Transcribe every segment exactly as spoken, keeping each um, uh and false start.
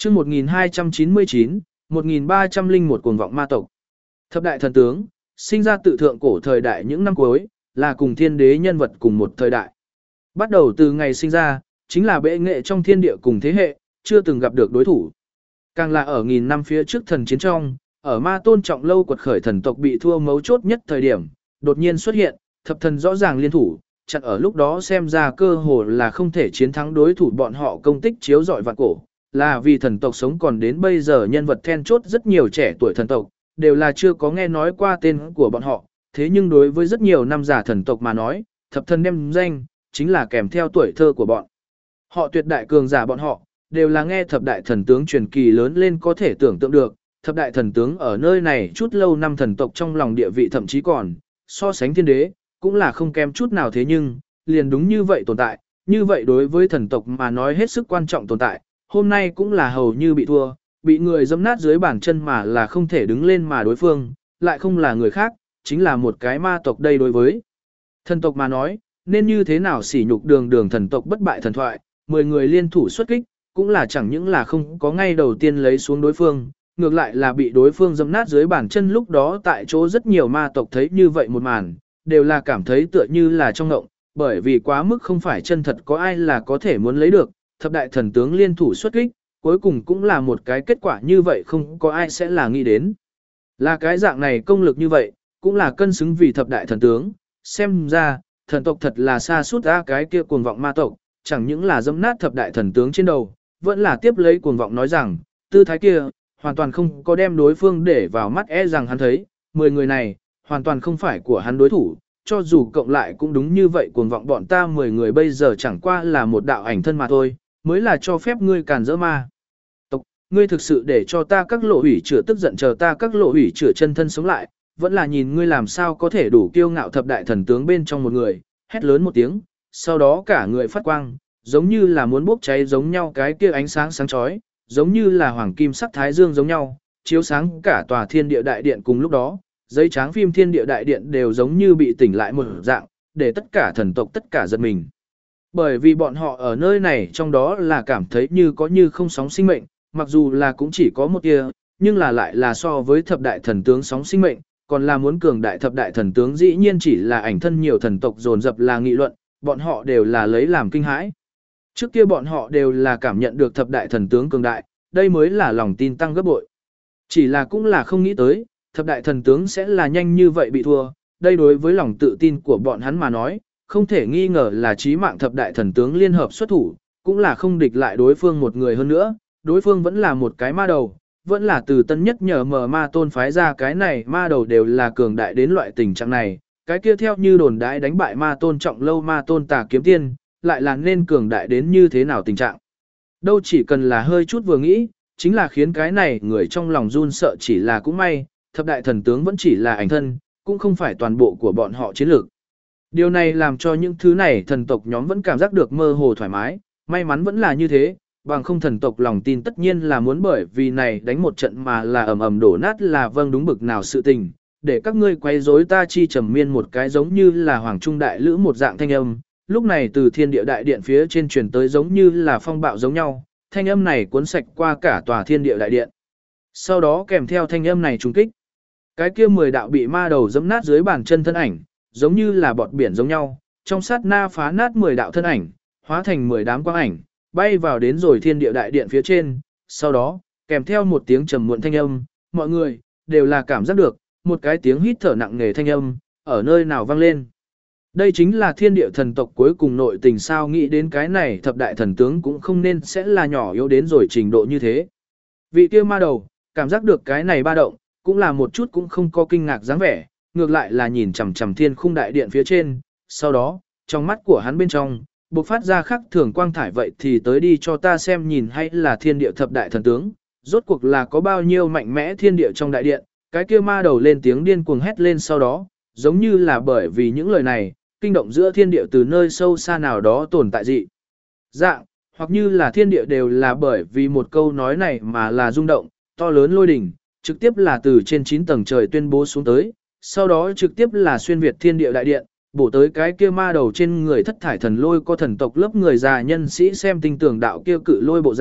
chương một nghìn hai trăm chín mươi chín, một nghìn ba trăm lẻ một cuồng vọng ma tộc. Thập đại thần tướng, sinh ra tự thượng cổ thời đại những năm cuối, là cùng thiên đế nhân vật cùng một thời đại. Bắt đầu từ ngày sinh ra, chính là bệ nghệ trong thiên địa cùng thế hệ, chưa từng gặp được đối thủ. Càng là ở nghìn năm phía trước thần chiến trong, ở ma tôn trọng lâu quật khởi thần tộc bị thua mấu chốt nhất thời điểm, đột nhiên xuất hiện, thập thần rõ ràng liên thủ, chặn ở lúc đó xem ra cơ hồ là không thể chiến thắng đối thủ bọn họ công tích chiếu rọi vạn cổ, là vì thần tộc sống còn đến bây giờ nhân vật then chốt rất nhiều trẻ tuổi thần tộc, đều là chưa có nghe nói qua tên của bọn họ, thế nhưng đối với rất nhiều năm giả thần tộc mà nói, thập thần đem danh, chính là kèm theo tuổi thơ của bọn. Họ tuyệt đại cường giả bọn họ, đều là nghe thập đại thần tướng truyền kỳ lớn lên có thể tưởng tượng được, thập đại thần tướng ở nơi này chút lâu năm thần tộc trong lòng địa vị thậm chí còn, so sánh thiên đế, cũng là không kém chút nào thế nhưng, liền đúng như vậy tồn tại, như vậy đối với thần tộc mà nói hết sức quan trọng tồn tại, hôm nay cũng là hầu như bị thua, bị người dẫm nát dưới bàn chân mà là không thể đứng lên mà đối phương, lại không là người khác, chính là một cái ma tộc đây đối với. Thần tộc mà nói, nên như thế nào sỉ nhục đường đường thần tộc bất bại thần thoại, mười người liên thủ xuất kích, cũng là chẳng những là không có ngay đầu tiên lấy xuống đối phương, ngược lại là bị đối phương dẫm nát dưới bàn chân lúc đó tại chỗ rất nhiều ma tộc thấy như vậy một màn, đều là cảm thấy tựa như là trong ngộng, bởi vì quá mức không phải chân thật có ai là có thể muốn lấy được, thập đại thần tướng liên thủ xuất kích, cuối cùng cũng là một cái kết quả như vậy không có ai sẽ là nghĩ đến. Là cái dạng này công lực như vậy, cũng là cân xứng vì thập đại thần tướng, xem ra, thần tộc thật là xa suốt ra cái kia cuồng vọng ma tộc, chẳng những là dẫm nát thập đại thần tướng trên đầu, vẫn là tiếp lấy cuồng vọng nói rằng, tư thái kia, hoàn toàn không có đem đối phương để vào mắt e rằng hắn thấy, mười người này, hoàn toàn không phải của hắn đối thủ, cho dù cộng lại cũng đúng như vậy cuồng vọng bọn ta mười người bây giờ chẳng qua là một đạo ảnh thân mà thôi, mới là cho phép ngươi càn rỡ ma. Tộc, ngươi thực sự để cho ta các lộ hủy chữa tức giận chờ ta các lộ hủy chữa chân thân sống lại, vẫn là nhìn ngươi làm sao có thể đủ kiêu ngạo thập đại thần tướng bên trong một người, hét lớn một tiếng, sau đó cả người phát quang, giống như là muốn bốc cháy giống nhau cái kia ánh sáng sáng chói, giống như là hoàng kim sắc thái dương giống nhau, chiếu sáng cả tòa thiên địa đại điện cùng lúc đó, dây tráng phim thiên địa đại điện đều giống như bị tỉnh lại một dạng, để tất cả thần tộc tất cả giật mình. Bởi vì bọn họ ở nơi này trong đó là cảm thấy như có như không sóng sinh mệnh, mặc dù là cũng chỉ có một tia, nhưng là lại là so với thập đại thần tướng sóng sinh mệnh, còn là muốn cường đại thập đại thần tướng dĩ nhiên chỉ là ảnh thân nhiều thần tộc dồn dập là nghị luận, bọn họ đều là lấy làm kinh hãi. Trước kia bọn họ đều là cảm nhận được thập đại thần tướng cường đại, đây mới là lòng tin tăng gấp bội. Chỉ là cũng là không nghĩ tới, thập đại thần tướng sẽ là nhanh như vậy bị thua, đây đối với lòng tự tin của bọn hắn mà nói, không thể nghi ngờ là chí mạng thập đại thần tướng liên hợp xuất thủ, cũng là không địch lại đối phương một người hơn nữa, đối phương vẫn là một cái ma đầu, vẫn là từ tân nhất nhờ mờ ma tôn phái ra cái này ma đầu đều là cường đại đến loại tình trạng này, cái kia theo như đồn đãi đánh bại ma tôn trọng lâu ma tôn tà kiếm tiên, lại là nên cường đại đến như thế nào tình trạng. Đâu chỉ cần là hơi chút vừa nghĩ, chính là khiến cái này người trong lòng run sợ chỉ là cũng may, thập đại thần tướng vẫn chỉ là ảnh thân, cũng không phải toàn bộ của bọn họ chiến lược. Điều này làm cho những thứ này thần tộc nhóm vẫn cảm giác được mơ hồ thoải mái, may mắn vẫn là như thế, bằng không thần tộc lòng tin tất nhiên là muốn bởi vì này đánh một trận mà là ầm ầm đổ nát là vâng đúng bực nào sự tình, để các ngươi quay rối ta chi trầm miên một cái giống như là hoàng trung đại lữ một dạng thanh âm, lúc này từ thiên địa đại điện phía trên truyền tới giống như là phong bạo giống nhau, thanh âm này cuốn sạch qua cả tòa thiên địa đại điện. Sau đó kèm theo thanh âm này trùng kích, cái kia mười đạo bị ma đầu giẫm nát dưới bàn chân thân ảnh, giống như là bọt biển giống nhau, trong sát na phá nát mười đạo thân ảnh, hóa thành mười đám quang ảnh, bay vào đến rồi thiên địa đại điện phía trên, sau đó, kèm theo một tiếng trầm muộn thanh âm, mọi người đều là cảm giác được, một cái tiếng hít thở nặng nề thanh âm, ở nơi nào vang lên. Đây chính là thiên địa thần tộc cuối cùng nội tình sao nghĩ đến cái này thập đại thần tướng cũng không nên sẽ là nhỏ yếu đến rồi trình độ như thế. Vị kia ma đầu, cảm giác được cái này ba động, cũng là một chút cũng không có kinh ngạc dáng vẻ, ngược lại là nhìn chằm chằm thiên khung đại điện phía trên, sau đó, trong mắt của hắn bên trong, bộc phát ra khắc thường quang thải vậy thì tới đi cho ta xem nhìn hay là thiên địa thập đại thần tướng, rốt cuộc là có bao nhiêu mạnh mẽ thiên địa trong đại điện, cái kia ma đầu lên tiếng điên cuồng hét lên sau đó, giống như là bởi vì những lời này, kinh động giữa thiên địa từ nơi sâu xa nào đó tồn tại dị. Dạng, hoặc như là thiên địa đều là bởi vì một câu nói này mà là rung động, to lớn lôi đỉnh, trực tiếp là từ trên chín tầng trời tuyên bố xuống tới, sau đó trực tiếp là xuyên việt thiên địa đại điện, bổ tới cái kia ma đầu trên người thất thải thần lôi có thần tộc lớp người già nhân sĩ xem tinh tưởng đạo kia cự lôi bộ dạng,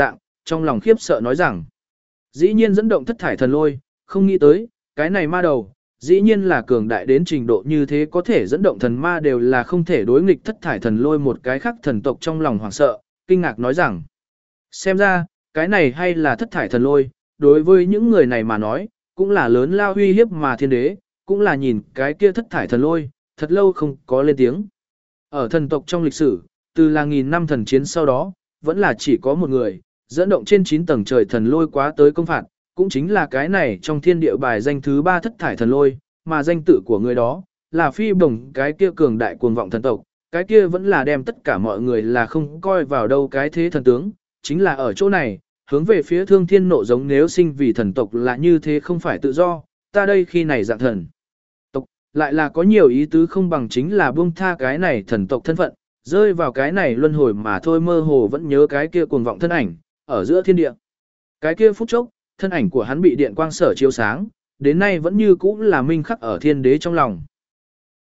trong lòng khiếp sợ nói rằng, dĩ nhiên dẫn động thất thải thần lôi, không nghĩ tới, cái này ma đầu, dĩ nhiên là cường đại đến trình độ như thế có thể dẫn động thần ma đều là không thể đối nghịch thất thải thần lôi một cái khác thần tộc trong lòng hoảng sợ, kinh ngạc nói rằng, xem ra, cái này hay là thất thải thần lôi, đối với những người này mà nói, cũng là lớn lao uy hiếp mà thiên đế, cũng là nhìn cái kia thất thải thần lôi, thật lâu không có lên tiếng. Ở thần tộc trong lịch sử, từ là nghìn năm thần chiến sau đó, vẫn là chỉ có một người, dẫn động trên chín tầng trời thần lôi quá tới công phạt, cũng chính là cái này trong thiên địa bài danh thứ ba thất thải thần lôi, mà danh tự của người đó, là phi bổng cái kia cường đại cuồng vọng thần tộc, cái kia vẫn là đem tất cả mọi người là không coi vào đâu cái thế thần tướng, chính là ở chỗ này, hướng về phía thương thiên nộ giống nếu sinh vì thần tộc là như thế không phải tự do, ta đây khi này dạng thần tộc, lại là có nhiều ý tứ không bằng chính là buông tha cái này thần tộc thân phận, rơi vào cái này luân hồi mà thôi mơ hồ vẫn nhớ cái kia cuồng vọng thân ảnh, ở giữa thiên địa. Cái kia phút chốc, thân ảnh của hắn bị điện quang sở chiếu sáng, đến nay vẫn như cũ là minh khắc ở thiên đế trong lòng.